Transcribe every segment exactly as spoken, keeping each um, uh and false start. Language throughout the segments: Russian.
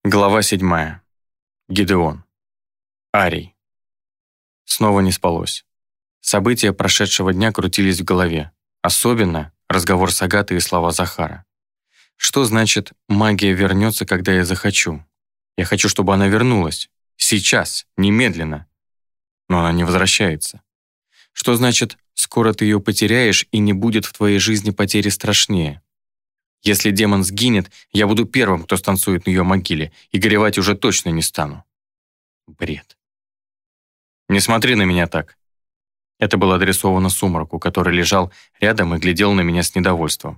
Глава седьмая. Гидеон. Арий. Снова не спалось. События прошедшего дня крутились в голове. Особенно разговор с Агатой и слова Захара. Что значит «магия вернется, когда я захочу»? Я хочу, чтобы она вернулась. Сейчас, немедленно. Но она не возвращается. Что значит «скоро ты ее потеряешь, и не будет в твоей жизни потери страшнее»? Если демон сгинет, я буду первым, кто станцует на ее могиле, и горевать уже точно не стану. Бред. Не смотри на меня так. Это было адресовано Сумраку, который лежал рядом и глядел на меня с недовольством.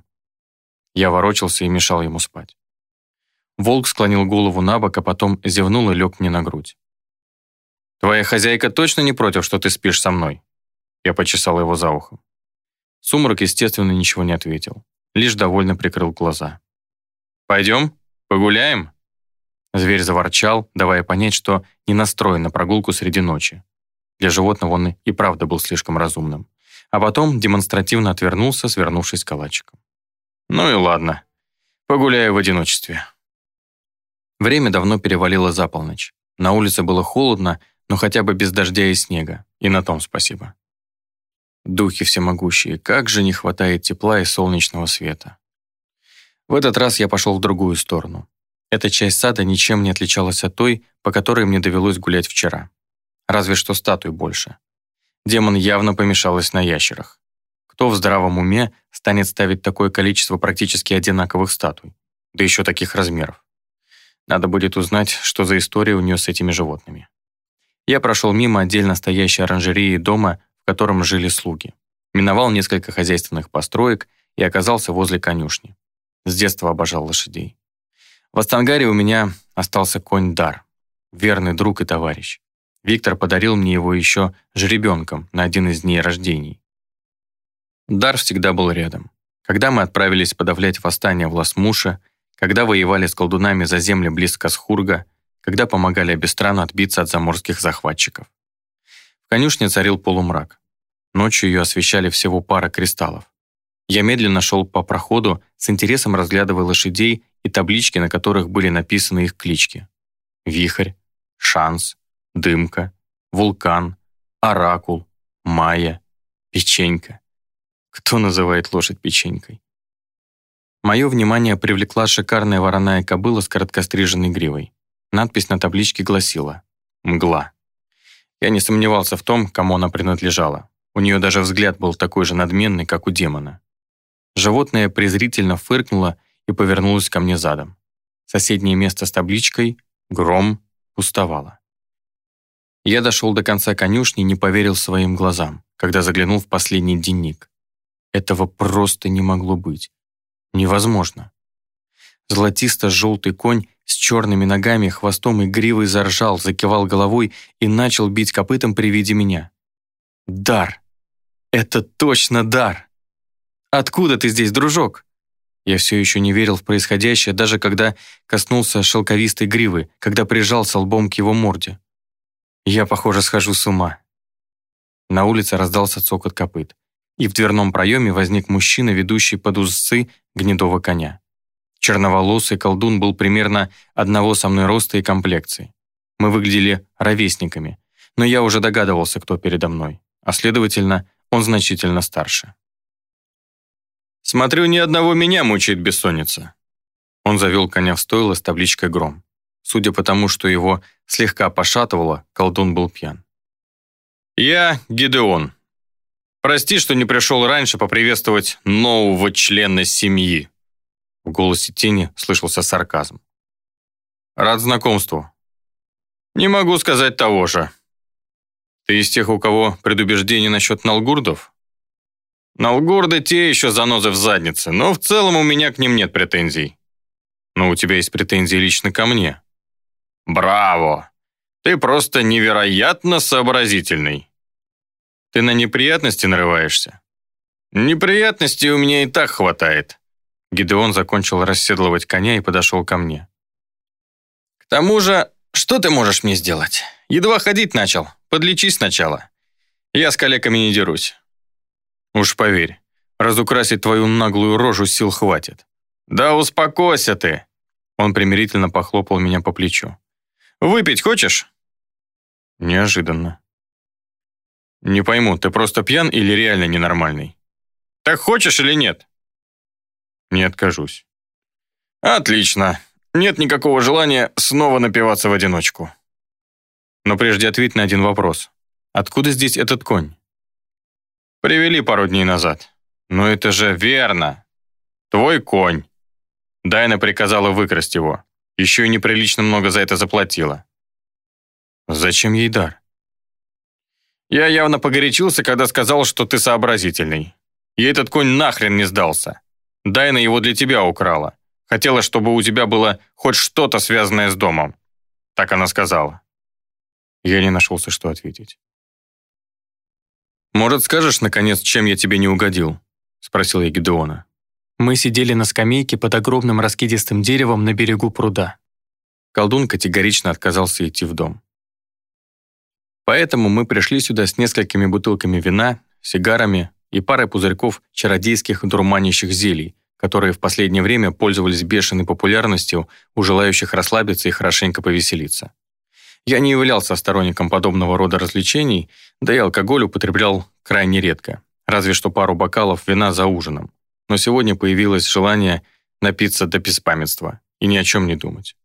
Я ворочался и мешал ему спать. Волк склонил голову на бок, а потом зевнул и лег мне на грудь. «Твоя хозяйка точно не против, что ты спишь со мной?» Я почесал его за ухом. Сумрак, естественно, ничего не ответил. Лишь довольно прикрыл глаза. «Пойдем? Погуляем?» Зверь заворчал, давая понять, что не настроен на прогулку среди ночи. Для животного он и правда был слишком разумным. А потом демонстративно отвернулся, свернувшись калачиком. «Ну и ладно. Погуляю в одиночестве». Время давно перевалило за полночь. На улице было холодно, но хотя бы без дождя и снега. И на том спасибо. Духи всемогущие, как же не хватает тепла и солнечного света. В этот раз я пошел в другую сторону. Эта часть сада ничем не отличалась от той, по которой мне довелось гулять вчера. Разве что статуй больше. Демон явно помешалась на ящерах. Кто в здравом уме станет ставить такое количество практически одинаковых статуй? Да еще таких размеров. Надо будет узнать, что за история у нее с этими животными. Я прошел мимо отдельно стоящей оранжереи дома, в котором жили слуги. Миновал несколько хозяйственных построек и оказался возле конюшни. С детства обожал лошадей. В Астангаре у меня остался конь Дар, верный друг и товарищ. Виктор подарил мне его еще жеребенком на один из дней рождений. Дар всегда был рядом. Когда мы отправились подавлять восстание в Ласмуше, когда воевали с колдунами за земли близ Касхурга, когда помогали Абестрану отбиться от заморских захватчиков. В конюшне царил полумрак. Ночью ее освещали всего пара кристаллов. Я медленно шел по проходу, с интересом разглядывая лошадей и таблички, на которых были написаны их клички. Вихрь, Шанс, Дымка, Вулкан, Оракул, Майя, Печенька. Кто называет лошадь печенькой? Мое внимание привлекла шикарная вороная кобыла с короткостриженной гривой. Надпись на табличке гласила «Мгла». Я не сомневался в том, кому она принадлежала. У нее даже взгляд был такой же надменный, как у демона. Животное презрительно фыркнуло и повернулось ко мне задом. Соседнее место с табличкой «Гром» пустовало. Я дошел до конца конюшни и не поверил своим глазам, когда заглянул в последний денник. Этого просто не могло быть. Невозможно. Золотисто-желтый конь с черными ногами, хвостом и гривой заржал, закивал головой и начал бить копытом при виде меня. Дар! Это точно Дар! Откуда ты здесь, дружок? Я все еще не верил в происходящее, даже когда коснулся шелковистой гривы, когда прижался лбом к его морде. Я, похоже, схожу с ума. На улице раздался цокот копыт, и в дверном проеме возник мужчина, ведущий под узцы гнедого коня. Черноволосый колдун был примерно одного со мной роста и комплекции. Мы выглядели ровесниками, но я уже догадывался, кто передо мной, а следовательно, он значительно старше. «Смотрю, ни одного меня мучает бессонница». Он завел коня в стойло с табличкой «Гром». Судя по тому, что его слегка пошатывало, колдун был пьян. «Я Гидеон. Прости, что не пришел раньше поприветствовать нового члена семьи». В голосе тени слышался сарказм. «Рад знакомству». «Не могу сказать того же». «Ты из тех, у кого предубеждение насчет налгурдов?» «Налгурды те еще занозы в заднице, но в целом у меня к ним нет претензий». «Но у тебя есть претензии лично ко мне». «Браво! Ты просто невероятно сообразительный. Ты на неприятности нарываешься?» «Неприятностей у меня и так хватает». Гидеон закончил расседлывать коня и подошел ко мне. «К тому же, что ты можешь мне сделать? Едва ходить начал, подлечись сначала. Я с калеками не дерусь». «Уж поверь, разукрасить твою наглую рожу сил хватит». «Да успокойся ты!» Он примирительно похлопал меня по плечу. «Выпить хочешь?» Неожиданно. «Не пойму, ты просто пьян или реально ненормальный?» «Так хочешь или нет?» «Не откажусь». «Отлично. Нет никакого желания снова напиваться в одиночку». Но прежде ответь на один вопрос. Откуда здесь этот конь? Привели пару дней назад. Но это же верно. Твой конь. Дайна приказала выкрасть его. Еще и неприлично много за это заплатила. Зачем ей дар? Я явно погорячился, когда сказал, что ты сообразительный. И этот конь нахрен не сдался. Дайна его для тебя украла. Хотела, чтобы у тебя было хоть что-то связанное с домом. Так она сказала. Я не нашелся, что ответить. «Может, скажешь, наконец, чем я тебе не угодил?» — спросил я Гидеона. Мы сидели на скамейке под огромным раскидистым деревом на берегу пруда. Колдун категорично отказался идти в дом. Поэтому мы пришли сюда с несколькими бутылками вина, сигарами и парой пузырьков чародейских дурманящих зелий, которые в последнее время пользовались бешеной популярностью у желающих расслабиться и хорошенько повеселиться. Я не являлся сторонником подобного рода развлечений, да и алкоголь употреблял крайне редко, разве что пару бокалов вина за ужином. Но сегодня появилось желание напиться до беспамятства и ни о чем не думать.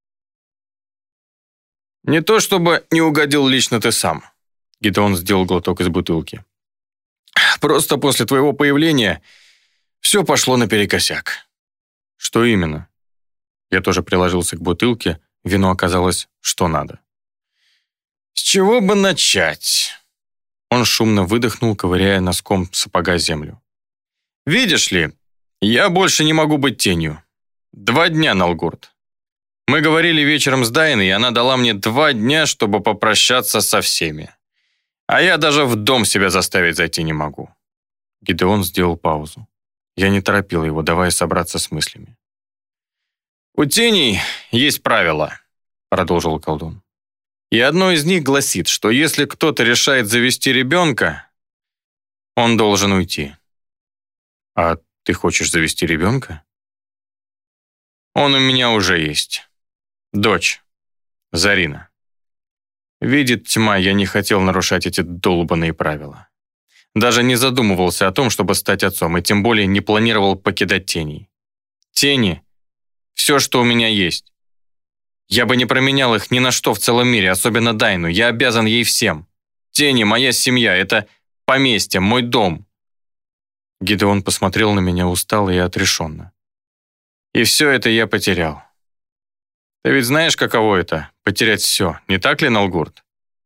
«Не то чтобы не угодил лично ты сам», — Гидеон сделал глоток из бутылки. «Просто после твоего появления все пошло наперекосяк». «Что именно?» Я тоже приложился к бутылке, вино оказалось что надо. «С чего бы начать?» Он шумно выдохнул, ковыряя носком сапога землю. «Видишь ли, я больше не могу быть тенью. Два дня, Налгурт. Мы говорили вечером с Дайной, и она дала мне два дня, чтобы попрощаться со всеми. А я даже в дом себя заставить зайти не могу». Гидеон сделал паузу. Я не торопил его, давая собраться с мыслями. «У теней есть правила», — продолжил колдун. «И одно из них гласит, что если кто-то решает завести ребенка, он должен уйти». «А ты хочешь завести ребенка?» «Он у меня уже есть. Дочь. Зарина. Видит тьма, я не хотел нарушать эти долбаные правила. Даже не задумывался о том, чтобы стать отцом, и тем более не планировал покидать теней. Тени — все, что у меня есть. Я бы не променял их ни на что в целом мире, особенно Дайну. Я обязан ей всем. Тени — моя семья, это поместье, мой дом». Гидеон посмотрел на меня устало и отрешенно. «И все это я потерял. Ты ведь знаешь, каково это — потерять все, не так ли, Налгурт?»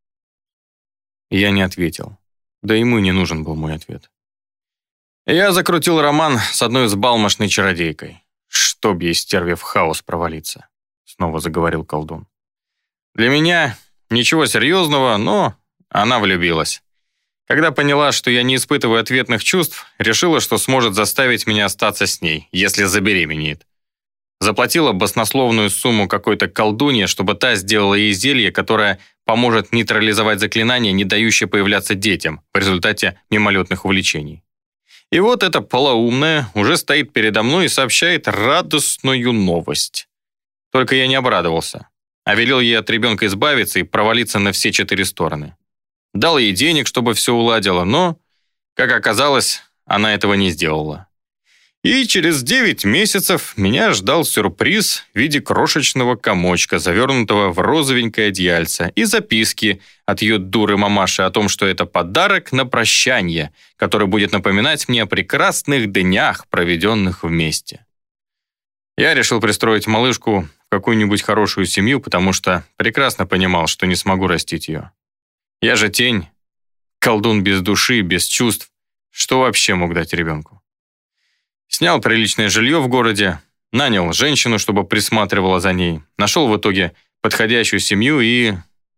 Я не ответил. Да ему не нужен был мой ответ. «Я закрутил роман с одной взбалмошной чародейкой. Чтоб ей, стерве, в хаос провалиться», — снова заговорил колдун. «Для меня ничего серьезного, но она влюбилась. Когда поняла, что я не испытываю ответных чувств, решила, что сможет заставить меня остаться с ней, если забеременеет. Заплатила баснословную сумму какой-то колдунье, чтобы та сделала ей зелье, которое поможет нейтрализовать заклинание, не дающее появляться детям в результате мимолетных увлечений. И вот эта полоумная уже стоит передо мной и сообщает радостную новость. Только я не обрадовался, а велел ей от ребенка избавиться и провалиться на все четыре стороны. Дал ей денег, чтобы все уладила, но, как оказалось, она этого не сделала. И через девять месяцев меня ждал сюрприз в виде крошечного комочка, завернутого в розовенькое одеяльце, и записки от ее дуры мамаши о том, что это подарок на прощание, который будет напоминать мне о прекрасных днях, проведенных вместе. Я решил пристроить малышку в какую-нибудь хорошую семью, потому что прекрасно понимал, что не смогу растить ее. Я же тень, колдун без души, без чувств. Что вообще мог дать ребенку? Снял приличное жилье в городе, нанял женщину, чтобы присматривала за ней, нашел в итоге подходящую семью и...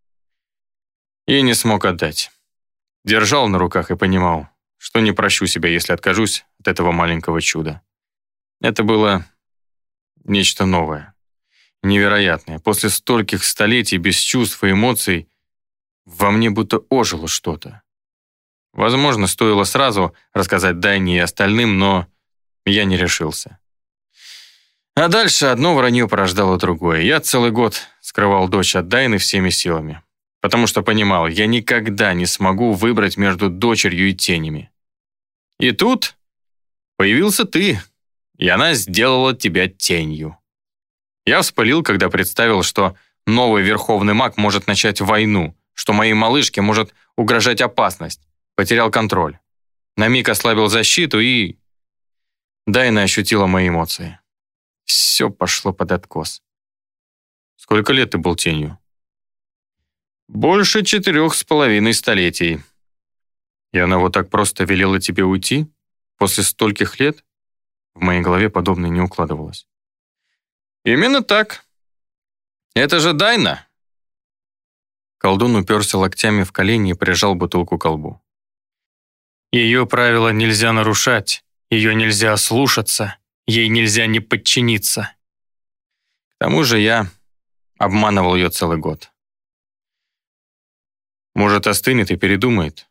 и не смог отдать. Держал на руках и понимал, что не прощу себя, если откажусь от этого маленького чуда. Это было нечто новое, невероятное. После стольких столетий без чувств и эмоций во мне будто ожило что-то. Возможно, стоило сразу рассказать Дайне и остальным, но я не решился. А дальше одно вранье порождало другое. Я целый год скрывал дочь от Дайны всеми силами, потому что понимал, я никогда не смогу выбрать между дочерью и тенями. И тут появился ты, и она сделала тебя тенью. Я вспылил, когда представил, что новый верховный маг может начать войну, что моей малышке может угрожать опасность. Потерял контроль. На миг ослабил защиту и... Дайна ощутила мои эмоции. Все пошло под откос. Сколько лет ты был тенью? Больше четырех с половиной столетий. И она вот так просто велела тебе уйти? После стольких лет? В моей голове подобное не укладывалось. Именно так. Это же Дайна. Колдун уперся локтями в колени и прижал бутылку к колбу. Ее правила нельзя нарушать, ее нельзя слушаться, ей нельзя не подчиниться. К тому же я обманывал ее целый год. Может, остынет и передумает?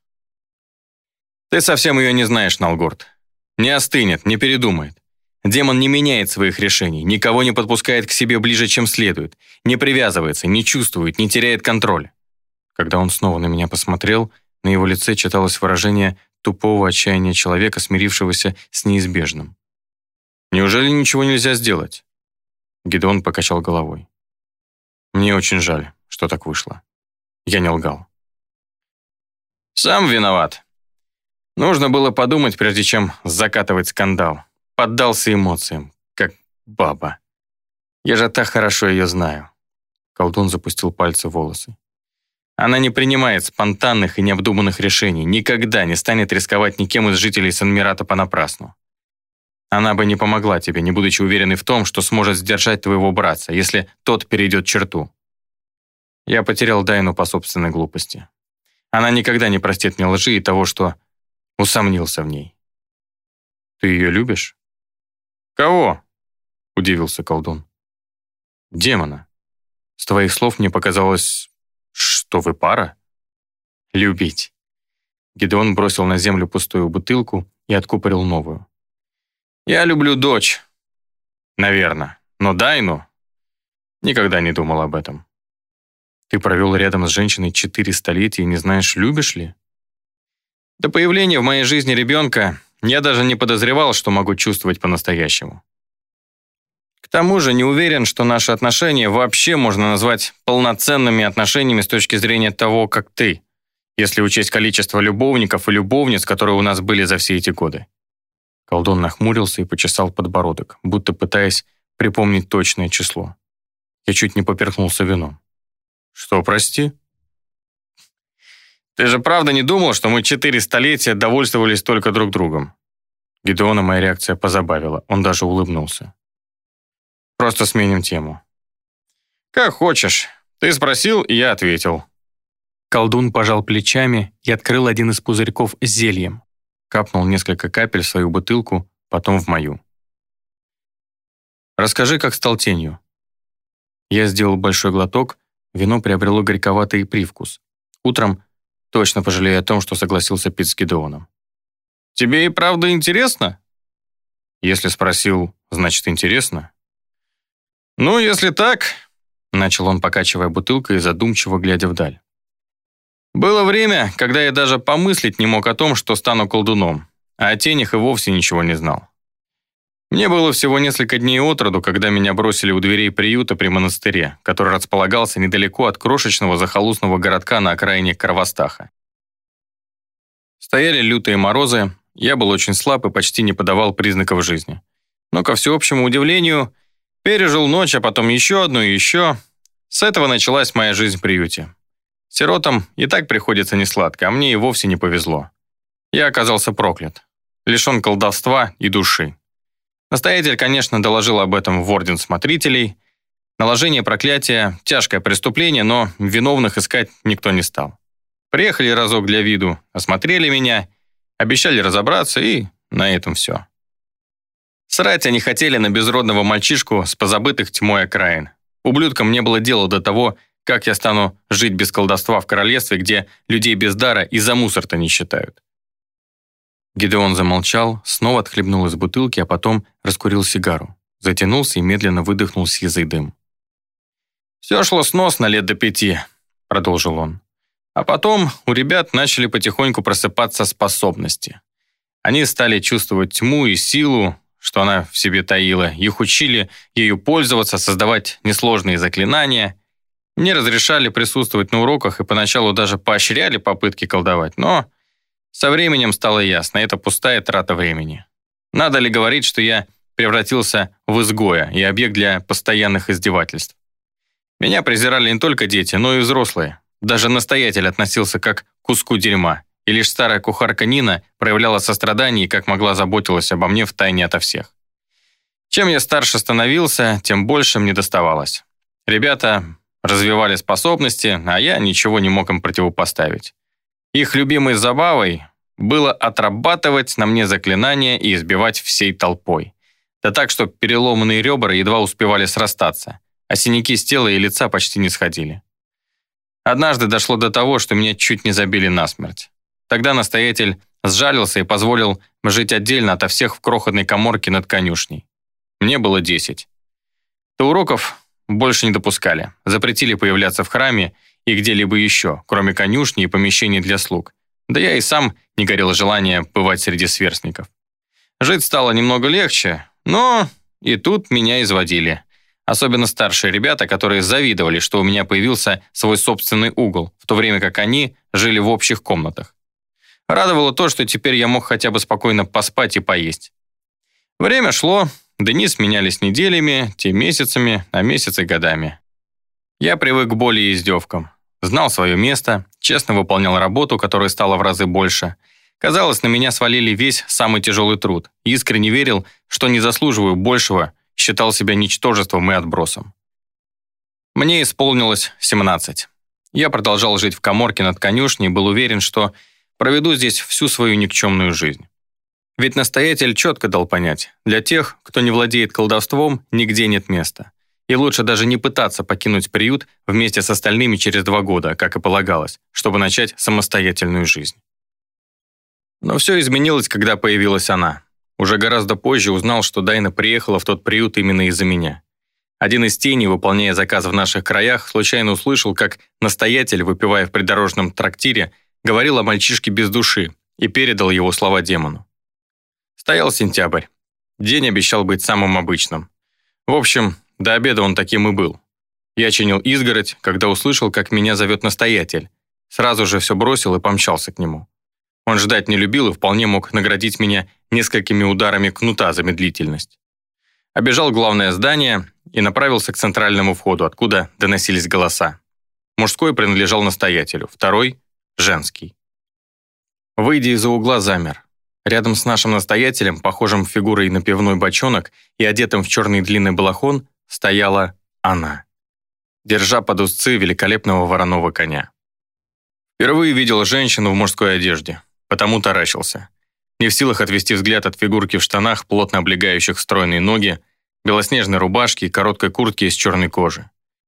Ты совсем ее не знаешь, Налгорд. Не остынет, не передумает. Демон не меняет своих решений, никого не подпускает к себе ближе, чем следует, не привязывается, не чувствует, не теряет контроль. Когда он снова на меня посмотрел, на его лице читалось выражение тупого отчаяния человека, смирившегося с неизбежным. «Неужели ничего нельзя сделать?» Гидеон покачал головой. «Мне очень жаль, что так вышло. Я не лгал». «Сам виноват. Нужно было подумать, прежде чем закатывать скандал. Поддался эмоциям, как баба. Я же так хорошо ее знаю». Колдун запустил пальцы в волосы. «Она не принимает спонтанных и необдуманных решений, никогда не станет рисковать никем из жителей Санмирата понапрасну. Она бы не помогла тебе, не будучи уверенной в том, что сможет сдержать твоего братца, если тот перейдет черту. Я потерял Дайну по собственной глупости. Она никогда не простит мне лжи и того, что усомнился в ней». «Ты ее любишь?» «Кого?» – удивился колдун. «Демона. С твоих слов мне показалось, что вы пара?» «Любить». Гидеон бросил на землю пустую бутылку и откупорил новую. «Я люблю дочь. Наверное. Но Дайну никогда не думал об этом». «Ты провел рядом с женщиной четыре столетия и не знаешь, любишь ли?» «До появления в моей жизни ребенка я даже не подозревал, что могу чувствовать по-настоящему. К тому же не уверен, что наши отношения вообще можно назвать полноценными отношениями с точки зрения того, как ты, если учесть количество любовников и любовниц, которые у нас были за все эти годы». Колдун нахмурился и почесал подбородок, будто пытаясь припомнить точное число. Я чуть не поперхнулся вином. «Что, прости?» «Ты же правда не думал, что мы четыре столетия довольствовались только друг другом?» Гидеона моя реакция позабавила, он даже улыбнулся. «Просто сменим тему». «Как хочешь. Ты спросил, и я ответил». Колдун пожал плечами и открыл один из пузырьков с зельем. Капнул несколько капель в свою бутылку, потом в мою. «Расскажи, как стал тенью». Я сделал большой глоток, вино приобрело горьковатый привкус. Утром точно пожалею о том, что согласился пить с Гидеоном. «Тебе и правда интересно?» «Если спросил, значит интересно». «Ну, если так...» — начал он, покачивая бутылкой и задумчиво глядя вдаль. «Было время, когда я даже помыслить не мог о том, что стану колдуном, а о тенях и вовсе ничего не знал. Мне было всего несколько дней от роду, когда меня бросили у дверей приюта при монастыре, который располагался недалеко от крошечного захолустного городка на окраине Кровостаха. Стояли лютые морозы, я был очень слаб и почти не подавал признаков жизни. Но, ко всеобщему удивлению, пережил ночь, а потом еще одну и еще. С этого началась моя жизнь в приюте. Сиротам и так приходится несладко, а мне и вовсе не повезло. Я оказался проклят, лишен колдовства и души. Настоятель, конечно, доложил об этом в орден смотрителей. Наложение проклятия – тяжкое преступление, но виновных искать никто не стал. Приехали разок для виду, осмотрели меня, обещали разобраться, и на этом все. Срать они хотели на безродного мальчишку с позабытых тьмой окраин. Ублюдкам не было дела до того, как я стану жить без колдовства в королевстве, где людей без дара и за мусор-то не считают. Гидеон замолчал, снова отхлебнул из бутылки, а потом раскурил сигару. затянулся и медленно выдохнул сизый дым. «Все шло сносно лет до пяти», — продолжил он. «А потом у ребят начали потихоньку просыпаться способности. Они стали чувствовать тьму и силу, что она в себе таила. Их учили ею пользоваться, создавать несложные заклинания. Мне разрешали присутствовать на уроках и поначалу даже поощряли попытки колдовать, но со временем стало ясно, это пустая трата времени. Надо ли говорить, что я превратился в изгоя и объект для постоянных издевательств? Меня презирали не только дети, но и взрослые. Даже настоятель относился как к куску дерьма, и лишь старая кухарка Нина проявляла сострадание и как могла заботилась обо мне втайне ото всех. Чем я старше становился, тем больше мне доставалось. Ребята развивали способности, а я ничего не мог им противопоставить. Их любимой забавой было отрабатывать на мне заклинания и избивать всей толпой. Да так, что переломанные ребра едва успевали срастаться, а синяки с тела и лица почти не сходили. Однажды дошло до того, что меня чуть не забили насмерть. Тогда настоятель сжалился и позволил жить отдельно ото всех в крохотной каморке над конюшней. Мне было десять. До уроков больше не допускали, запретили появляться в храме и где-либо еще, кроме конюшни и помещений для слуг. Да я и сам не горел желания бывать среди сверстников. Жить стало немного легче, но и тут меня изводили. Особенно старшие ребята, которые завидовали, что у меня появился свой собственный угол, в то время как они жили в общих комнатах. Радовало то, что теперь я мог хотя бы спокойно поспать и поесть. Время шло, дни сменялись неделями, те месяцами, а месяцы годами. Я привык к боли и издевкам. Знал свое место, честно выполнял работу, которая стала в разы больше. Казалось, на меня свалили весь самый тяжелый труд. Искренне верил, что не заслуживаю большего, считал себя ничтожеством и отбросом. Мне исполнилось семнадцать. Я продолжал жить в каморке над конюшней и был уверен, что проведу здесь всю свою никчемную жизнь. Ведь настоятель четко дал понять, для тех, кто не владеет колдовством, нигде нет места. И лучше даже не пытаться покинуть приют вместе с остальными через два года, как и полагалось, чтобы начать самостоятельную жизнь. Но все изменилось, когда появилась она. Уже гораздо позже узнал, что Дайна приехала в тот приют именно из-за меня. Один из теней, выполняя заказ в наших краях, случайно услышал, как настоятель, выпивая в придорожном трактире, говорил о мальчишке без души и передал его слова демону. Стоял сентябрь. День обещал быть самым обычным. В общем, до обеда он таким и был. Я чинил изгородь, когда услышал, как меня зовет настоятель. Сразу же все бросил и помчался к нему. Он ждать не любил и вполне мог наградить меня несколькими ударами кнута за медлительность. Обежал главное здание и направился к центральному входу, откуда доносились голоса. Мужской принадлежал настоятелю, второй – женский. Выйдя из-за угла, замер. Рядом с нашим настоятелем, похожим фигурой на пивной бочонок и одетым в черный длинный балахон, стояла она, держа под узцы великолепного вороного коня. Впервые видел женщину в мужской одежде, потому таращился. Не в силах отвести взгляд от фигурки в штанах, плотно облегающих стройные ноги, белоснежной рубашки и короткой куртки из черной кожи.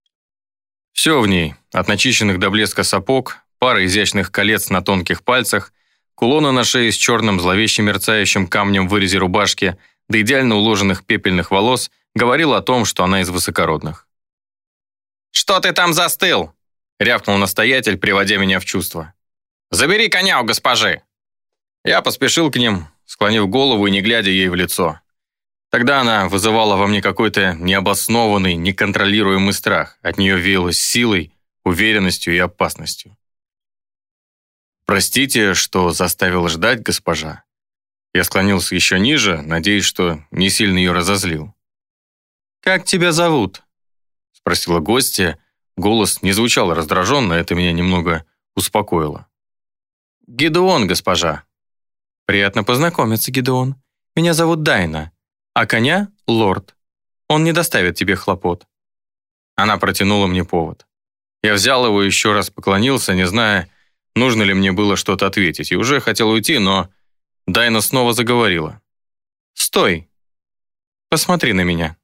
Все в ней, от начищенных до блеска сапог, пара изящных колец на тонких пальцах, кулона на шее с черным зловеще мерцающим камнем в вырезе рубашки до идеально уложенных пепельных волос, говорила о том, что она из высокородных. «Что ты там застыл?» — рявкнул настоятель, приводя меня в чувство. «Забери коня у госпожи!» Я поспешил к ним, склонив голову и не глядя ей в лицо. Тогда она вызывала во мне какой-то необоснованный, неконтролируемый страх. От нее веяло силой, уверенностью и опасностью. «Простите, что заставил ждать, госпожа». Я склонился еще ниже, надеясь, что не сильно ее разозлил. «Как тебя зовут?» — спросила гостья. Голос не звучал раздраженно, это меня немного успокоило. «Гидеон, госпожа». «Приятно познакомиться, Гидеон. Меня зовут Дайна, а коня — Лорд. Он не доставит тебе хлопот». Она протянула мне повод. Я взял его и еще раз поклонился, не зная, нужно ли мне было что-то ответить, и уже хотел уйти, но Дайна снова заговорила. «Стой! Посмотри на меня».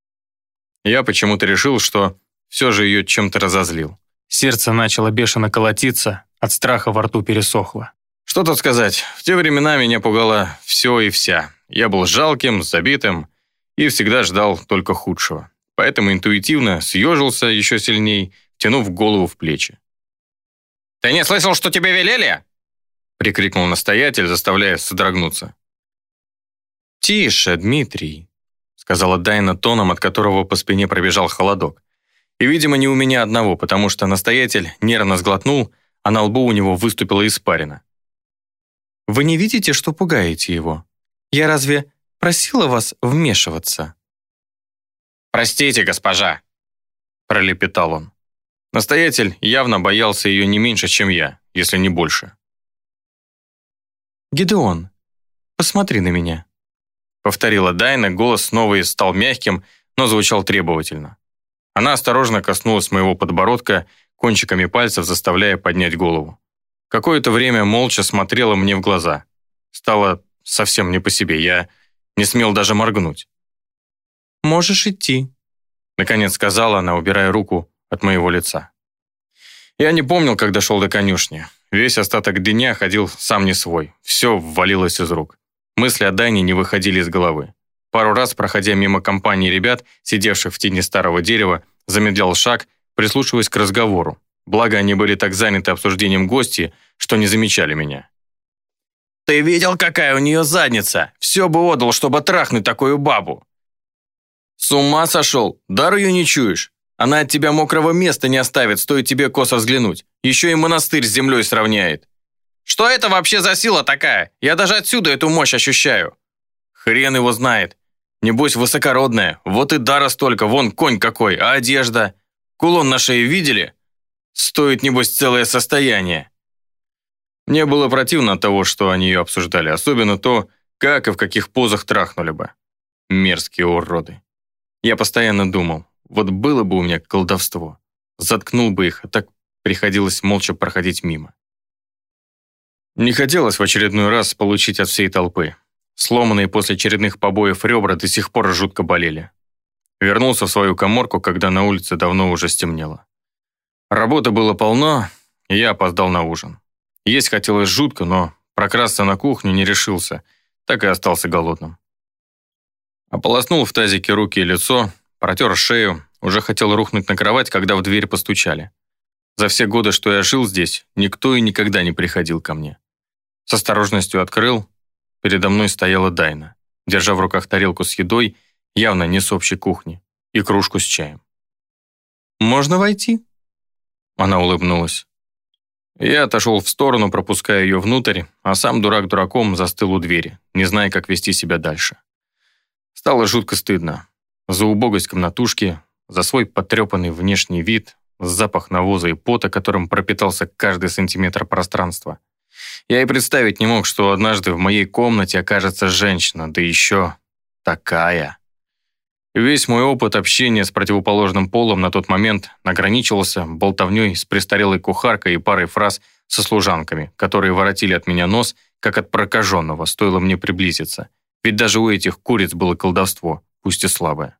Я почему-то решил, что все же ее чем-то разозлил. Сердце начало бешено колотиться, от страха во рту пересохло. Что тут сказать, в те времена меня пугало все и вся. Я был жалким, забитым и всегда ждал только худшего. Поэтому интуитивно съежился еще сильней, втянув голову в плечи. «Ты не слышал, что тебе велели?» — прикрикнул настоятель, заставляя содрогнуться. «Тише, Дмитрий», — сказала Дайна тоном, от которого по спине пробежал холодок. И, видимо, не у меня одного, потому что настоятель нервно сглотнул, а на лбу у него выступила испарина. «Вы не видите, что пугаете его? Я разве просила вас вмешиваться?» «Простите, госпожа», — пролепетал он. Настоятель явно боялся ее не меньше, чем я, если не больше. «Гидеон, посмотри на меня», — повторила Дайна, голос снова стал мягким, но звучал требовательно. Она осторожно коснулась моего подбородка, кончиками пальцев заставляя поднять голову. Какое-то время молча смотрела мне в глаза. Стало совсем не по себе, я не смел даже моргнуть. «Можешь идти», — наконец сказала она, убирая руку от моего лица. Я не помнил, как дошел до конюшни. Весь остаток дня ходил сам не свой. Все ввалилось из рук. Мысли о Дайне не выходили из головы. Пару раз, проходя мимо компании ребят, сидевших в тени старого дерева, замедлял шаг, прислушиваясь к разговору. Благо, они были так заняты обсуждением гостей, что не замечали меня. «Ты видел, какая у нее задница? Все бы отдал, чтобы трахнуть такую бабу!» «С ума сошел? Дару ее не чуешь? Она от тебя мокрого места не оставит, стоит тебе косо взглянуть. Еще и монастырь с землей сравняет». «Что это вообще за сила такая? Я даже отсюда эту мощь ощущаю». «Хрен его знает. Небось, высокородная. Вот и дара столько, вон конь какой, а одежда? Кулон на шее видели? Стоит, небось, целое состояние». Мне было противно от того, что они ее обсуждали, особенно то, как и в каких позах трахнули бы. Мерзкие уроды. Я постоянно думал, вот было бы у меня колдовство. Заткнул бы их, а так приходилось молча проходить мимо. Не хотелось в очередной раз получить от всей толпы. Сломанные после очередных побоев ребра до сих пор жутко болели. Вернулся в свою каморку, когда на улице давно уже стемнело. Работы было полно, и я опоздал на ужин. Есть хотелось жутко, но прокрасться на кухню не решился, так и остался голодным. Ополоснул в тазике руки и лицо, протер шею, уже хотел рухнуть на кровать, когда в дверь постучали. За все годы, что я жил здесь, никто и никогда не приходил ко мне. С осторожностью открыл. Передо мной стояла Дайна, держа в руках тарелку с едой, явно не с общей кухни, и кружку с чаем. «Можно войти?» Она улыбнулась. Я отошел в сторону, пропуская ее внутрь, а сам дурак дураком застыл у двери, не зная, как вести себя дальше. Стало жутко стыдно. За убогость комнатушки, за свой потрепанный внешний вид, запах навоза и пота, которым пропитался каждый сантиметр пространства. Я и представить не мог, что однажды в моей комнате окажется женщина, да еще такая. Весь мой опыт общения с противоположным полом на тот момент ограничивался болтовней с престарелой кухаркой и парой фраз со служанками, которые воротили от меня нос, как от прокаженного, стоило мне приблизиться. Ведь даже у этих куриц было колдовство, пусть и слабое.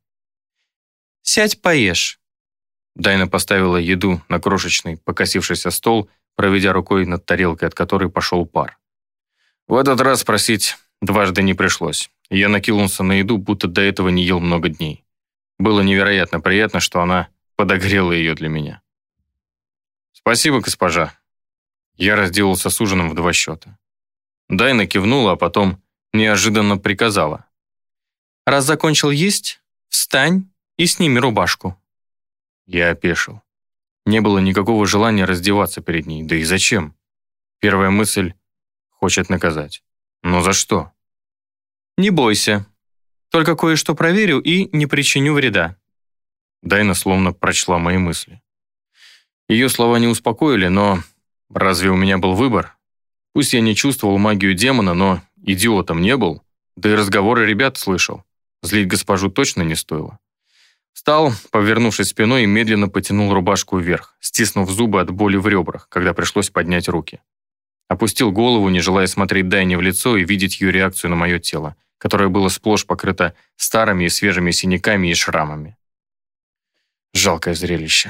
«Сядь, поешь». Дайна поставила еду на крошечный покосившийся стол, проведя рукой над тарелкой, от которой пошел пар. В этот раз просить дважды не пришлось. Я накинулся на еду, будто до этого не ел много дней. Было невероятно приятно, что она подогрела ее для меня. «Спасибо, госпожа». Я разделался с ужином в два счета. Дайна кивнула, а потом неожиданно приказала. «Раз закончил есть, встань и сними рубашку». Я опешил. Не было никакого желания раздеваться перед ней, да и зачем? Первая мысль — хочет наказать. Но за что? «Не бойся. Только кое-что проверю и не причиню вреда». Дайна словно прочла мои мысли. Ее слова не успокоили, но разве у меня был выбор? Пусть я не чувствовал магию демона, но идиотом не был, да и разговоры ребят слышал. Злить госпожу точно не стоило. Встал, повернувшись спиной, и медленно потянул рубашку вверх, стиснув зубы от боли в ребрах, когда пришлось поднять руки. Опустил голову, не желая смотреть Дайне в лицо и видеть ее реакцию на мое тело, которое было сплошь покрыто старыми и свежими синяками и шрамами. Жалкое зрелище.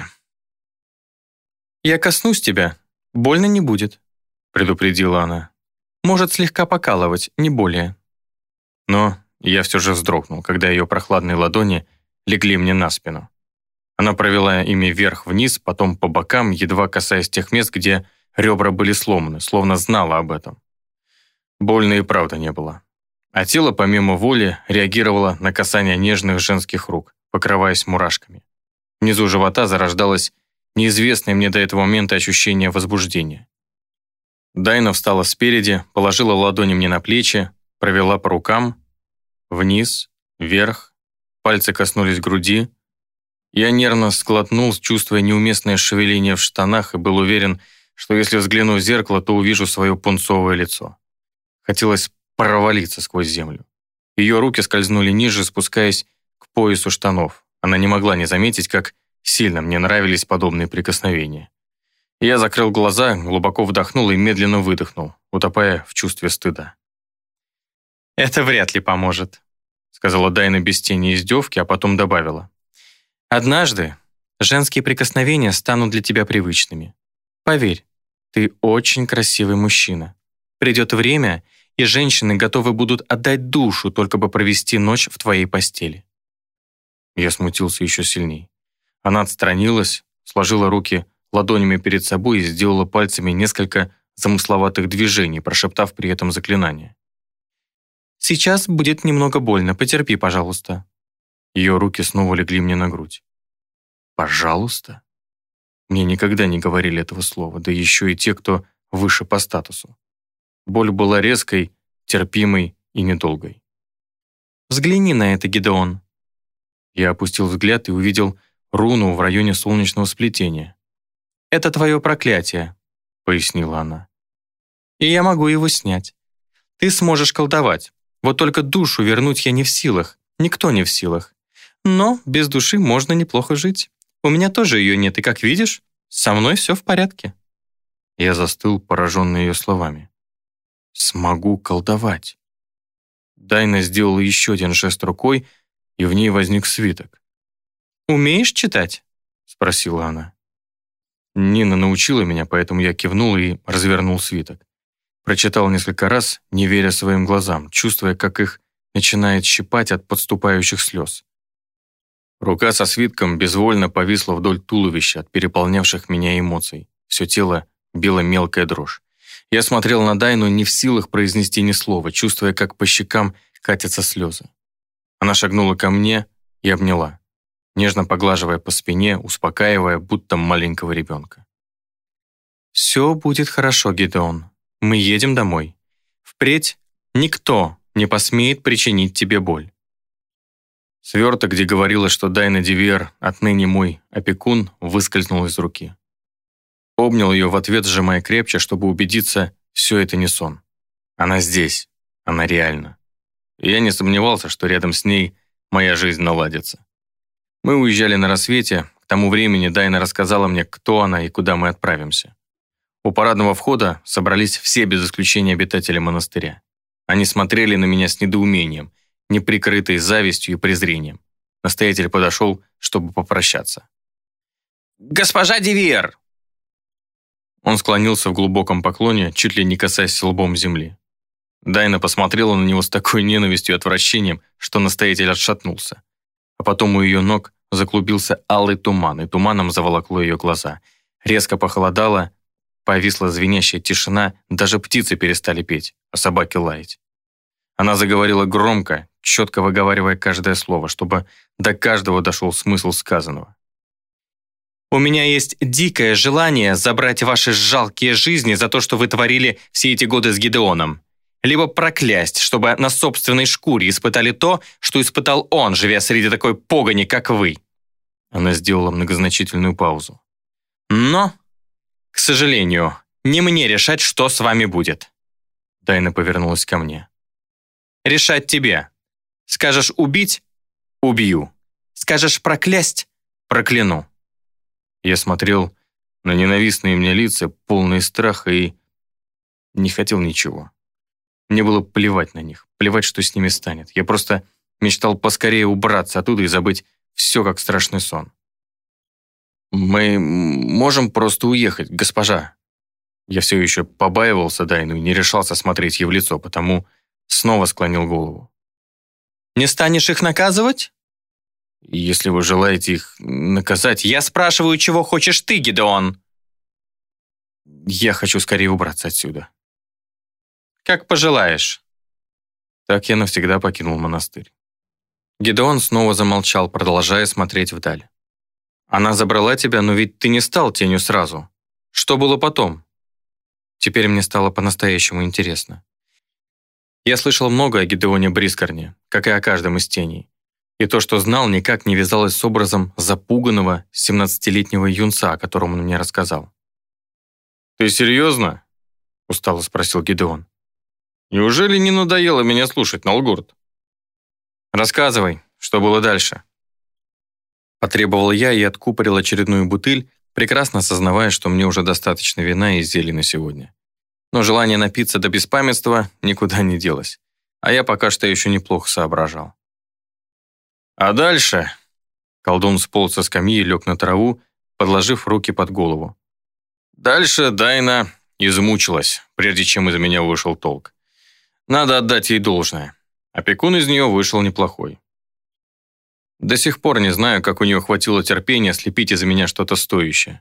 «Я коснусь тебя, больно не будет», — предупредила она. «Может слегка покалывать, не более». Но и я все же вздрогнул, когда ее прохладные ладони легли мне на спину. Она провела ими вверх-вниз, потом по бокам, едва касаясь тех мест, где ребра были сломаны, словно знала об этом. Больно и правда не было. А тело, помимо воли, реагировало на касание нежных женских рук, покрываясь мурашками. Внизу живота зарождалось неизвестное мне до этого момента ощущение возбуждения. Дайна встала спереди, положила ладони мне на плечи, провела по рукам, вниз, вверх, пальцы коснулись груди. Я нервно сглотнул, чувствуя неуместное шевеление в штанах, и был уверен, что если взгляну в зеркало, то увижу свое пунцовое лицо. Хотелось провалиться сквозь землю. Ее руки скользнули ниже, спускаясь к поясу штанов. Она не могла не заметить, как сильно мне нравились подобные прикосновения. Я закрыл глаза, глубоко вдохнул и медленно выдохнул, утопая в чувстве стыда. «Это вряд ли поможет», — сказала Дайна без тени издевки, а потом добавила. «Однажды женские прикосновения станут для тебя привычными. Поверь, ты очень красивый мужчина. Придет время, и женщины готовы будут отдать душу, только бы провести ночь в твоей постели». Я смутился еще сильней. Она отстранилась, сложила руки ладонями перед собой и сделала пальцами несколько замысловатых движений, прошептав при этом заклинание. «Сейчас будет немного больно, потерпи, пожалуйста». Ее руки снова легли мне на грудь. «Пожалуйста?» Мне никогда не говорили этого слова, да еще и те, кто выше по статусу. Боль была резкой, терпимой и недолгой. «Взгляни на это, Гидеон». Я опустил взгляд и увидел руну в районе солнечного сплетения. «Это твое проклятие», — пояснила она. «И я могу его снять. Ты сможешь колдовать. Вот только душу вернуть я не в силах. Никто не в силах. Но без души можно неплохо жить. У меня тоже ее нет, и, как видишь, со мной все в порядке». Я застыл, пораженный ее словами. «Смогу колдовать». Дайна сделала еще один жест рукой, и в ней возник свиток. «Умеешь читать?» — спросила она. Нина научила меня, поэтому я кивнул и развернул свиток. Прочитал несколько раз, не веря своим глазам, чувствуя, как их начинает щипать от подступающих слез. Рука со свитком безвольно повисла вдоль туловища от переполнявших меня эмоций. Все тело била мелкая дрожь. Я смотрел на Дайну, не в силах произнести ни слова, чувствуя, как по щекам катятся слезы. Она шагнула ко мне и обняла, нежно поглаживая по спине, успокаивая, будто маленького ребенка. «Все будет хорошо, Гидеон. Мы едем домой. Впредь никто не посмеет причинить тебе боль». Сверток, где говорилось, что Дайна Дивер отныне мой опекун, выскользнул из руки. Обнял ее в ответ, сжимая крепче, чтобы убедиться, все это не сон. Она здесь, она реальна. И я не сомневался, что рядом с ней моя жизнь наладится. Мы уезжали на рассвете. К тому времени Дайна рассказала мне, кто она и куда мы отправимся. У парадного входа собрались все без исключения обитатели монастыря. Они смотрели на меня с недоумением, неприкрытой завистью и презрением. Настоятель подошел, чтобы попрощаться. «Госпожа Дивер!» Он склонился в глубоком поклоне, чуть ли не касаясь лбом земли. Дайна посмотрела на него с такой ненавистью и отвращением, что настоятель отшатнулся. А потом у ее ног заклубился алый туман, и туманом заволокло ее глаза. Резко похолодало, повисла звенящая тишина, даже птицы перестали петь, а собаки лаять. Она заговорила громко, четко выговаривая каждое слово, чтобы до каждого дошел смысл сказанного. «У меня есть дикое желание забрать ваши жалкие жизни за то, что вы творили все эти годы с Гидеоном. Либо проклясть, чтобы на собственной шкуре испытали то, что испытал он, живя среди такой погони, как вы». Она сделала многозначительную паузу. «Но, к сожалению, не мне решать, что с вами будет». Дайна повернулась ко мне. «Решать тебе. Скажешь убить – убью. Скажешь проклясть – прокляну». Я смотрел на ненавистные мне лица, полные страха, и не хотел ничего. Мне было плевать на них, плевать, что с ними станет. Я просто мечтал поскорее убраться оттуда и забыть все, как страшный сон. «Мы можем просто уехать, госпожа». Я все еще побаивался Дайну и не решался смотреть ей в лицо, потому снова склонил голову. Не станешь их наказывать? Если вы желаете их наказать, Я спрашиваю, чего хочешь ты, Гидеон? я хочу скорее убраться отсюда. Как пожелаешь. Так я навсегда покинул монастырь. Гидеон снова замолчал, продолжая смотреть вдаль. Она забрала тебя, но ведь ты не стал тенью сразу. Что было потом? Теперь мне стало по-настоящему интересно. Я слышал много о Гидеоне Брискорне, как и о каждом из теней. И то, что знал, никак не вязалось с образом запуганного семнадцатилетнего юнца, о котором он мне рассказал. «Ты серьезно?» – устало спросил Гидеон. «Неужели не надоело меня слушать, Налгурд?» «Рассказывай, что было дальше?» Потребовал я и откупорил очередную бутыль, прекрасно осознавая, что мне уже достаточно вина и зелий на сегодня. Но желание напиться до беспамятства никуда не делось, а я пока что еще неплохо соображал. А дальше колдун сполз со скамьи и лег на траву, подложив руки под голову. Дальше Дайна измучилась, прежде чем из меня вышел толк. Надо отдать ей должное. Опекун из нее вышел неплохой. До сих пор не знаю, как у нее хватило терпения слепить из меня что-то стоящее.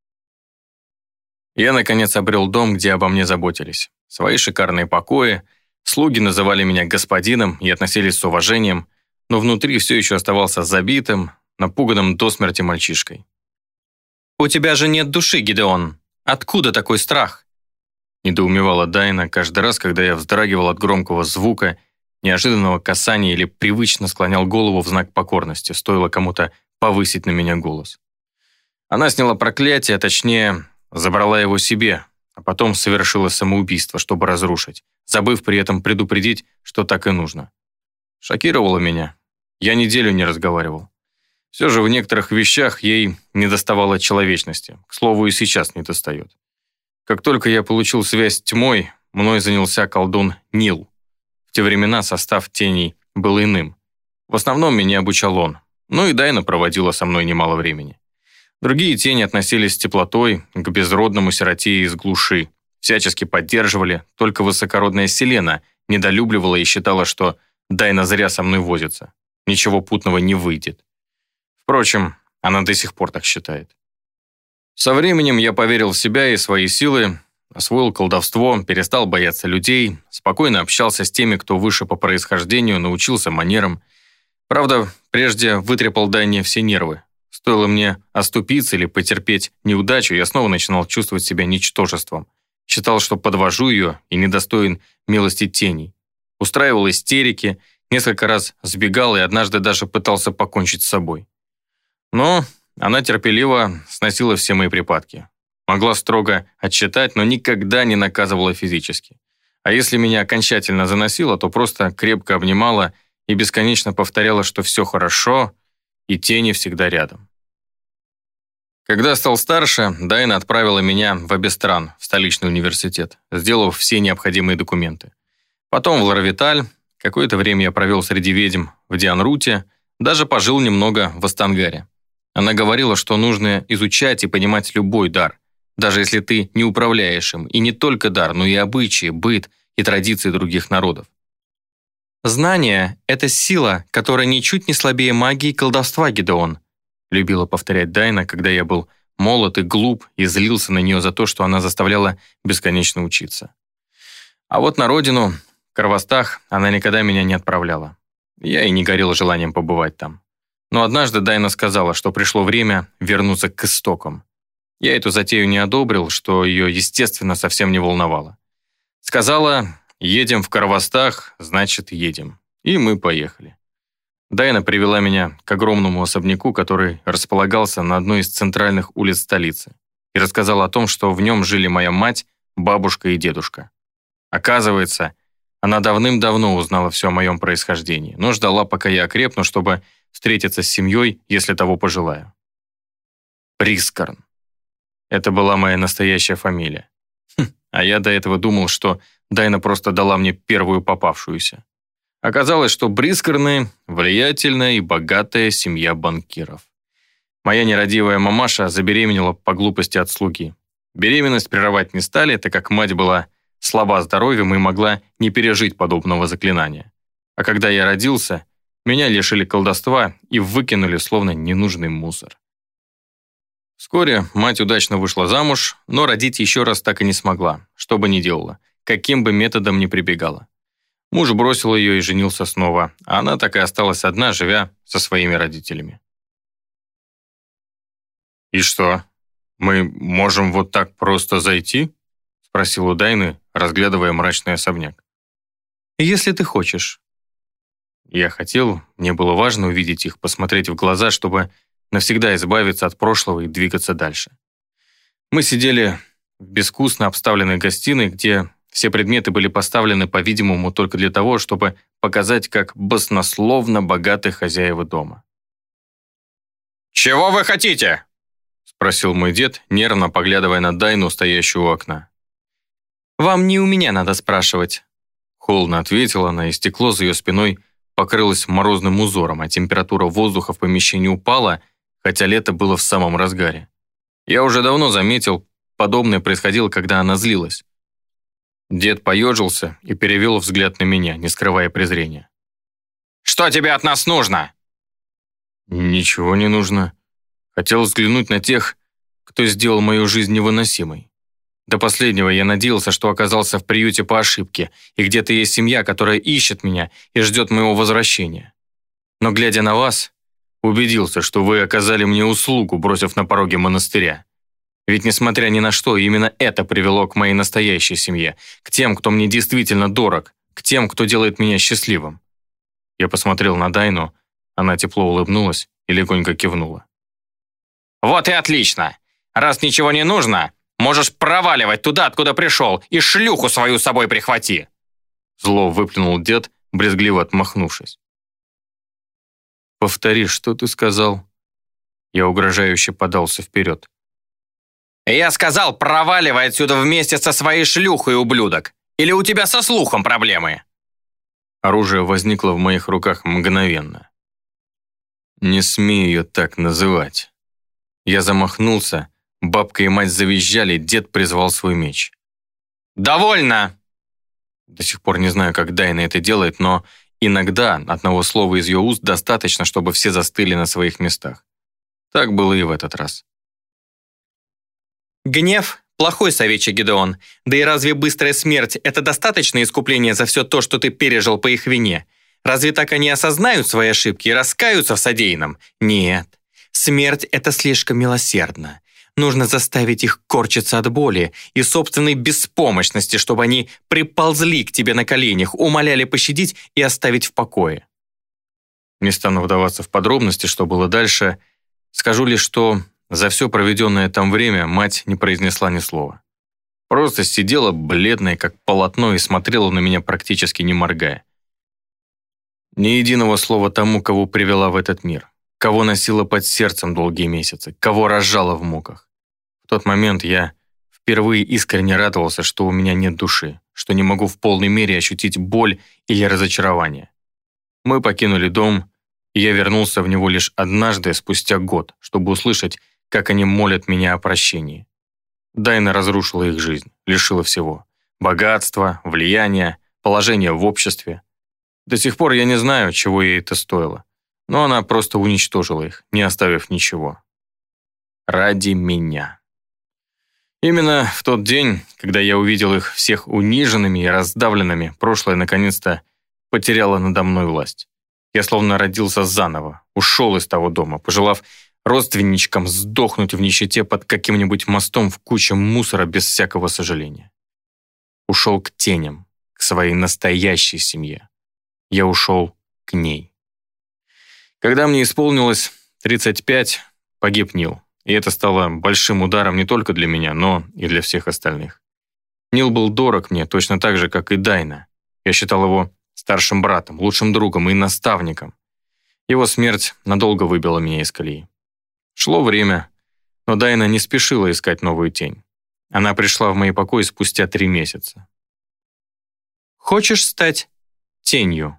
Я, наконец, обрел дом, где обо мне заботились. Свои шикарные покои, слуги называли меня господином и относились с уважением, но внутри все еще оставался забитым, напуганным до смерти мальчишкой. «У тебя же нет души, Гидеон. Откуда такой страх?» Недоумевала Дайна каждый раз, когда я вздрагивал от громкого звука, неожиданного касания или привычно склонял голову в знак покорности, стоило кому-то повысить на меня голос. Она сняла проклятие, а точнее, забрала его себе, а потом совершила самоубийство, чтобы разрушить, забыв при этом предупредить, что так и нужно. Шокировало меня. Я неделю не разговаривал. Все же в некоторых вещах ей недоставало человечности. К слову, и сейчас не достает. Как только я получил связь с тьмой, мной занялся колдун Нил. В те времена состав теней был иным. В основном меня обучал он. Ну и Дайна проводила со мной немало времени. Другие тени относились с теплотой к безродному сироте из глуши, всячески поддерживали, только высокородная Селена недолюбливала и считала, что Дайна зря со мной возится. Ничего путного не выйдет. Впрочем, она до сих пор так считает. Со временем я поверил в себя и свои силы, освоил колдовство, перестал бояться людей, спокойно общался с теми, кто выше по происхождению, научился манерам. Правда, прежде вытрепал Дайне все нервы. Стоило мне оступиться или потерпеть неудачу, я снова начинал чувствовать себя ничтожеством. Считал, что подвожу ее и недостоин милости теней. Устраивал истерики, несколько раз сбегал и однажды даже пытался покончить с собой. Но она терпеливо сносила все мои припадки. Могла строго отчитать, но никогда не наказывала физически. А если меня окончательно заносило, то просто крепко обнимала и бесконечно повторяла, что все хорошо, и тени всегда рядом. Когда стал старше, Дайна отправила меня в Абестран, в столичный университет, сделав все необходимые документы. Потом в Ларавиталь, какое-то время я провел среди ведьм в Дианруте, даже пожил немного в Астангаре. Она говорила, что нужно изучать и понимать любой дар, даже если ты не управляешь им, и не только дар, но и обычаи, быт и традиции других народов. «Знание — это сила, которая ничуть не слабее магии и колдовства, Гидеон», любила повторять Дайна, когда я был молод и глуп и злился на нее за то, что она заставляла бесконечно учиться. А вот на родину, в Карвастах, она никогда меня не отправляла. Я и не горел желанием побывать там. Но однажды Дайна сказала, что пришло время вернуться к истокам. Я эту затею не одобрил, что ее, естественно, совсем не волновало. Сказала: «Едем в Карвастах, значит, едем». И мы поехали. Дайна привела меня к огромному особняку, который располагался на одной из центральных улиц столицы, и рассказала о том, что в нем жили моя мать, бабушка и дедушка. Оказывается, она давным-давно узнала все о моем происхождении, но ждала, пока я окрепну, чтобы встретиться с семьей, если того пожелаю. Брискорн. Это была моя настоящая фамилия. Хм, а я до этого думал, что Дайна просто дала мне первую попавшуюся. Оказалось, что Брискорны – влиятельная и богатая семья банкиров. Моя нерадивая мамаша забеременела по глупости от слуги. Беременность прерывать не стали, так как мать была слаба здоровьем и могла не пережить подобного заклинания. А когда я родился, Меня лишили колдовства и выкинули словно ненужный мусор. Вскоре мать удачно вышла замуж, но родить еще раз так и не смогла, что бы ни делала, каким бы методом ни прибегала. Муж бросил ее и женился снова, а она так и осталась одна, живя со своими родителями. «И что, мы можем вот так просто зайти?» — спросил у Дайны, разглядывая мрачный особняк. «Если ты хочешь». Я хотел, мне было важно увидеть их, посмотреть в глаза, чтобы навсегда избавиться от прошлого и двигаться дальше. Мы сидели в безвкусно обставленной гостиной, где все предметы были поставлены, по-видимому, только для того, чтобы показать, как баснословно богаты хозяева дома. «Чего вы хотите?» — спросил мой дед, нервно поглядывая на Дайну, стоящую у окна. «Вам не у меня надо спрашивать», — холодно ответила она, и стекло за ее спиной покрылось морозным узором, а температура воздуха в помещении упала, хотя лето было в самом разгаре. Я уже давно заметил, подобное происходило, когда она злилась. Дед поежился и перевел взгляд на меня, не скрывая презрения. «Что тебе от нас нужно?» «Ничего не нужно. Хотел взглянуть на тех, кто сделал мою жизнь невыносимой. До последнего я надеялся, что оказался в приюте по ошибке, и где-то есть семья, которая ищет меня и ждет моего возвращения. Но, глядя на вас, убедился, что вы оказали мне услугу, бросив на пороге монастыря. Ведь, несмотря ни на что, именно это привело к моей настоящей семье, к тем, кто мне действительно дорог, к тем, кто делает меня счастливым». Я посмотрел на Дайну, она тепло улыбнулась и легонько кивнула. «Вот и отлично! Раз ничего не нужно, можешь проваливать туда, откуда пришел, и шлюху свою с собой прихвати!» Зло выплюнул дед, брезгливо отмахнувшись. «Повтори, что ты сказал?» Я угрожающе подался вперед. «Я сказал, проваливай отсюда вместе со своей шлюхой, ублюдок! Или у тебя со слухом проблемы?» Оружие возникло в моих руках мгновенно. «Не смей ее так называть». Я замахнулся, бабка и мать завизжали, дед призвал свой меч. «Довольно!» До сих пор не знаю, как Дайна это делает, но иногда одного слова из ее уст достаточно, чтобы все застыли на своих местах. Так было и в этот раз. «Гнев – плохой советчик, Гидеон. Да и разве быстрая смерть – это достаточное искупление за все то, что ты пережил по их вине? Разве так они осознают свои ошибки и раскаются в содеянном? Нет. Смерть – это слишком милосердно. Нужно заставить их корчиться от боли и собственной беспомощности, чтобы они приползли к тебе на коленях, умоляли пощадить и оставить в покое». Не стану вдаваться в подробности, что было дальше. Скажу лишь, что за все проведенное там время мать не произнесла ни слова. Просто сидела бледная, как полотно, и смотрела на меня практически не моргая. Ни единого слова тому, кого привела в этот мир, кого носила под сердцем долгие месяцы, кого рожала в муках. В тот момент я впервые искренне радовался, что у меня нет души, что не могу в полной мере ощутить боль или разочарование. Мы покинули дом, и я вернулся в него лишь однажды, спустя год, чтобы услышать, как они молят меня о прощении. Дайна разрушила их жизнь, лишила всего. Богатства, влияния, положения в обществе. До сих пор я не знаю, чего ей это стоило. Но она просто уничтожила их, не оставив ничего. Ради меня. Именно в тот день, когда я увидел их всех униженными и раздавленными, прошлое наконец-то потеряло надо мной власть. Я словно родился заново, ушел из того дома, пожелав родственничкам сдохнуть в нищете под каким-нибудь мостом в куче мусора без всякого сожаления. Ушел к теням, к своей настоящей семье. Я ушел к ней. Когда мне исполнилось тридцать пять, погиб Нил, и это стало большим ударом не только для меня, но и для всех остальных. Нил был дорог мне точно так же, как и Дайна. Я считал его старшим братом, лучшим другом и наставником. Его смерть надолго выбила меня из колеи. Шло время, но Дайна не спешила искать новую тень. Она пришла в мои покои спустя три месяца. «Хочешь стать тенью?»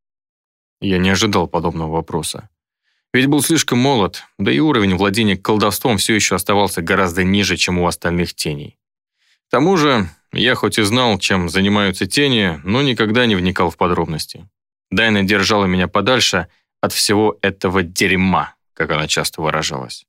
Я не ожидал подобного вопроса. Ведь был слишком молод, да и уровень владения колдовством все еще оставался гораздо ниже, чем у остальных теней. К тому же, я хоть и знал, чем занимаются тени, но никогда не вникал в подробности. Дайна держала меня подальше от всего этого дерьма, как она часто выражалась.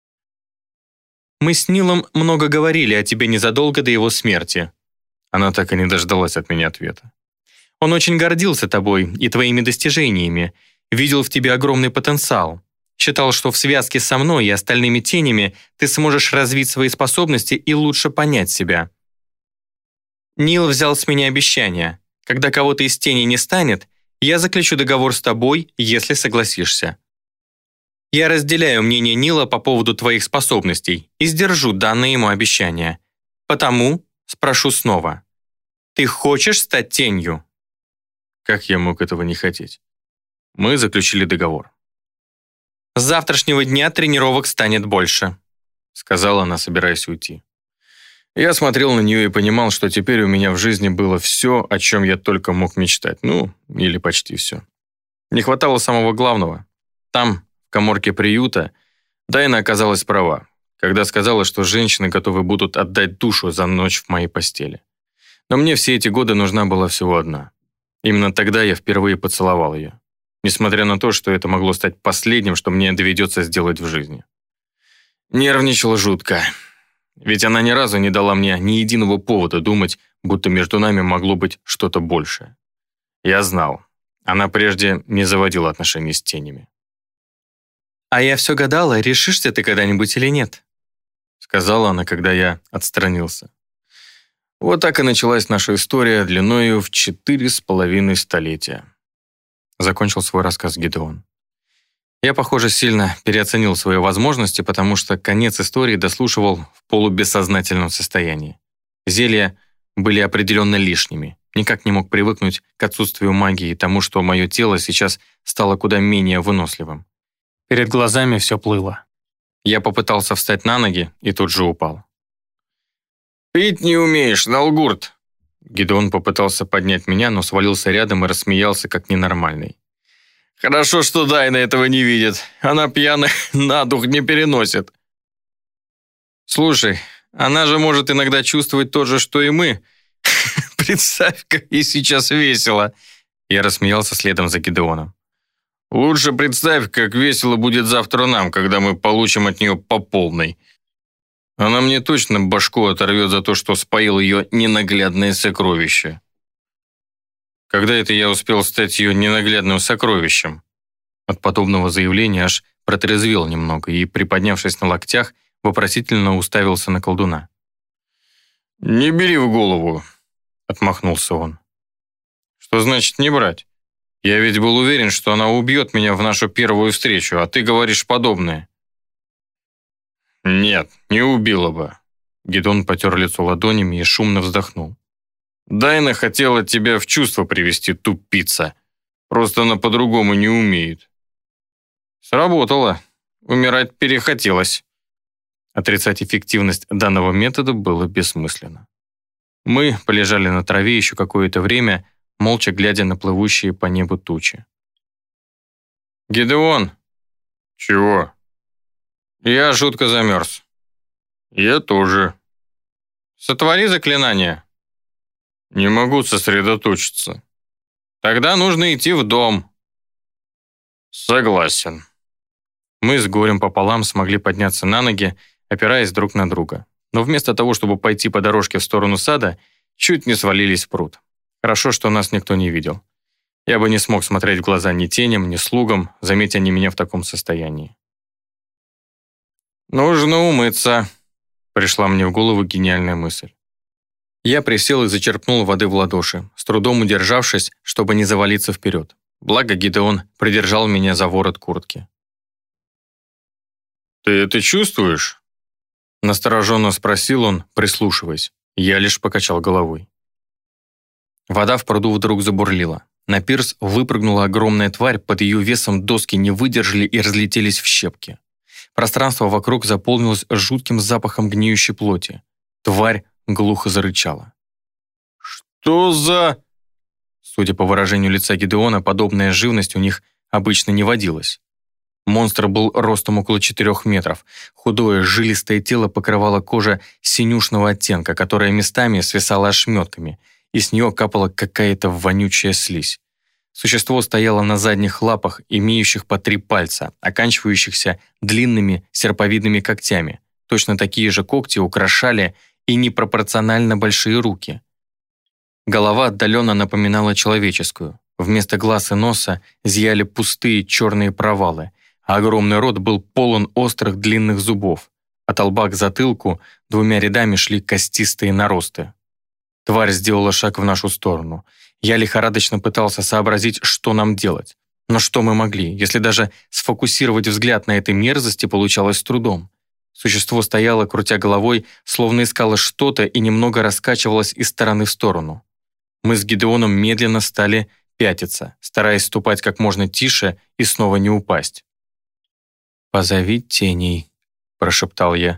«Мы с Нилом много говорили о тебе незадолго до его смерти». Она так и не дождалась от меня ответа. «Он очень гордился тобой и твоими достижениями, видел в тебе огромный потенциал. Считал, что в связке со мной и остальными тенями ты сможешь развить свои способности и лучше понять себя. Нил взял с меня обещание. Когда кого-то из теней не станет, я заключу договор с тобой, если согласишься. Я разделяю мнение Нила по поводу твоих способностей и сдержу данное ему обещание. Потому спрошу снова. Ты хочешь стать тенью?» Как я мог этого не хотеть? Мы заключили договор. «С завтрашнего дня тренировок станет больше», сказала она, собираясь уйти. Я смотрел на нее и понимал, что теперь у меня в жизни было все, о чем я только мог мечтать. Ну, или почти все. Не хватало самого главного. Там, в каморке приюта, Дайна оказалась права, когда сказала, что женщины готовы будут отдать душу за ночь в моей постели. Но мне все эти годы нужна была всего одна. Именно тогда я впервые поцеловал ее. Несмотря на то, что это могло стать последним, что мне доведется сделать в жизни. Нервничал жутко. Ведь она ни разу не дала мне ни единого повода думать, будто между нами могло быть что-то большее. Я знал, она прежде не заводила отношений с тенями. «А я все гадала, решишься ты когда-нибудь или нет», сказала она, когда я отстранился. Вот так и началась наша история длиною в четыре с половиной столетия. Закончил свой рассказ Гидеон. Я, похоже, сильно переоценил свои возможности, потому что конец истории дослушивал в полубессознательном состоянии. Зелья были определенно лишними. Никак не мог привыкнуть к отсутствию магии и тому, что мое тело сейчас стало куда менее выносливым. Перед глазами все плыло. Я попытался встать на ноги и тут же упал. «Пить не умеешь, Налгурт!» Гидеон попытался поднять меня, но свалился рядом и рассмеялся, как ненормальный. «Хорошо, что Дайна этого не видит. Она пьяных на дух не переносит». «Слушай, она же может иногда чувствовать то же, что и мы. Представь, как ей сейчас весело!» Я рассмеялся следом за Гидеоном. «Лучше представь, как весело будет завтра нам, когда мы получим от нее по полной. Она мне точно башку оторвет за то, что споил ее ненаглядное сокровище». Когда это я успел стать ее ненаглядным сокровищем? От подобного заявления аж протрезвел немного и, приподнявшись на локтях, вопросительно уставился на колдуна. «Не бери в голову», — отмахнулся он. «Что значит не брать? Я ведь был уверен, что она убьет меня в нашу первую встречу, а ты говоришь подобное». «Нет, не убила бы». Гидеон потер лицо ладонями и шумно вздохнул. «Дайна хотела тебя в чувство привести, тупица. Просто она по-другому не умеет». «Сработало. Умирать перехотелось». Отрицать эффективность данного метода было бессмысленно. Мы полежали на траве еще какое-то время, молча глядя на плывущие по небу тучи. «Гидеон!» «Чего?» «Я жутко замерз». «Я тоже». «Сотвори заклинание». «Не могу сосредоточиться». «Тогда нужно идти в дом». «Согласен». Мы с горем пополам смогли подняться на ноги, опираясь друг на друга. Но вместо того, чтобы пойти по дорожке в сторону сада, чуть не свалились в пруд. Хорошо, что нас никто не видел. Я бы не смог смотреть в глаза ни теням, ни слугам, заметь они меня в таком состоянии. «Нужно умыться», — пришла мне в голову гениальная мысль. Я присел и зачерпнул воды в ладоши, с трудом удержавшись, чтобы не завалиться вперед. Благо Гидеон придержал меня за ворот куртки. «Ты это чувствуешь?» Настороженно спросил он, прислушиваясь. Я лишь покачал головой. Вода в пруду вдруг забурлила. На пирс выпрыгнула огромная тварь, под ее весом доски не выдержали и разлетелись в щепки. Пространство вокруг заполнилось жутким запахом гниющей плоти. Тварь глухо зарычала. «Что за...» Судя по выражению лица Гидеона, подобная живность у них обычно не водилась. Монстр был ростом около четырех метров. Худое, жилистое тело покрывало кожа синюшного оттенка, которая местами свисала ошметками, и с нее капала какая-то вонючая слизь. Существо стояло на задних лапах, имеющих по три пальца, оканчивающихся длинными серповидными когтями. Точно такие же когти украшали и непропорционально большие руки. Голова отдаленно напоминала человеческую. Вместо глаз и носа зияли пустые черные провалы, а огромный рот был полон острых длинных зубов. От лба к затылку двумя рядами шли костистые наросты. Тварь сделала шаг в нашу сторону. Я лихорадочно пытался сообразить, что нам делать. Но что мы могли, если даже сфокусировать взгляд на этой мерзости получалось с трудом? Существо стояло, крутя головой, словно искало что-то и немного раскачивалось из стороны в сторону. Мы с Гидеоном медленно стали пятиться, стараясь ступать как можно тише и снова не упасть. «Позови теней», — прошептал я.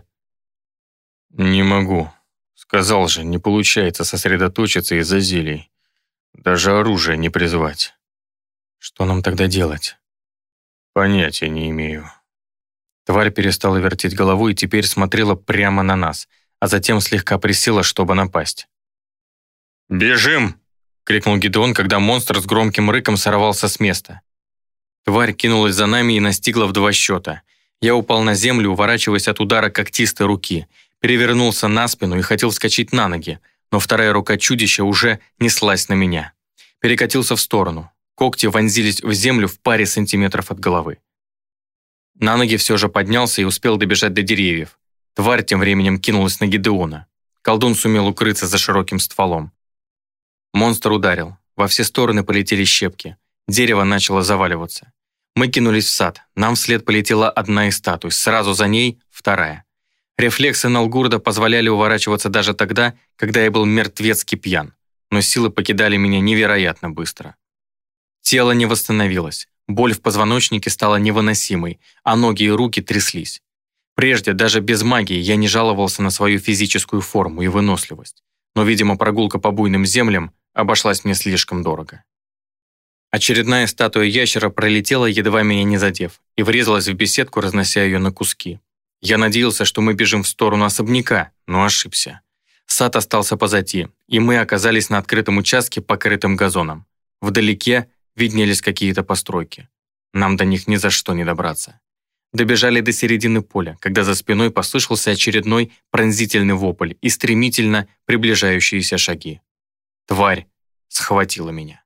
«Не могу. Сказал же, не получается сосредоточиться из-за зелий. Даже оружие не призвать». «Что нам тогда делать?» «Понятия не имею». Тварь перестала вертеть головой и теперь смотрела прямо на нас, а затем слегка присела, чтобы напасть. «Бежим!» — крикнул Гидеон, когда монстр с громким рыком сорвался с места. Тварь кинулась за нами и настигла в два счета. Я упал на землю, уворачиваясь от удара когтистой руки, перевернулся на спину и хотел вскочить на ноги, но вторая рука чудища уже неслась на меня. Перекатился в сторону. Когти вонзились в землю в паре сантиметров от головы. На ноги все же поднялся и успел добежать до деревьев. Тварь тем временем кинулась на Гидеона. Колдун сумел укрыться за широким стволом. Монстр ударил. Во все стороны полетели щепки. Дерево начало заваливаться. Мы кинулись в сад. Нам вслед полетела одна из статуй. Сразу за ней вторая. Рефлексы Налгурда позволяли уворачиваться даже тогда, когда я был мертвецки пьян. Но силы покидали меня невероятно быстро. Тело не восстановилось. Боль в позвоночнике стала невыносимой, а ноги и руки тряслись. Прежде, даже без магии, я не жаловался на свою физическую форму и выносливость. Но, видимо, прогулка по буйным землям обошлась мне слишком дорого. Очередная статуя ящера пролетела, едва меня не задев, и врезалась в беседку, разнося ее на куски. Я надеялся, что мы бежим в сторону особняка, но ошибся. Сад остался позади, и мы оказались на открытом участке, покрытым газоном. Вдалеке виднелись какие-то постройки. Нам до них ни за что не добраться. Добежали до середины поля, когда за спиной послышался очередной пронзительный вопль и стремительно приближающиеся шаги. Тварь схватила меня.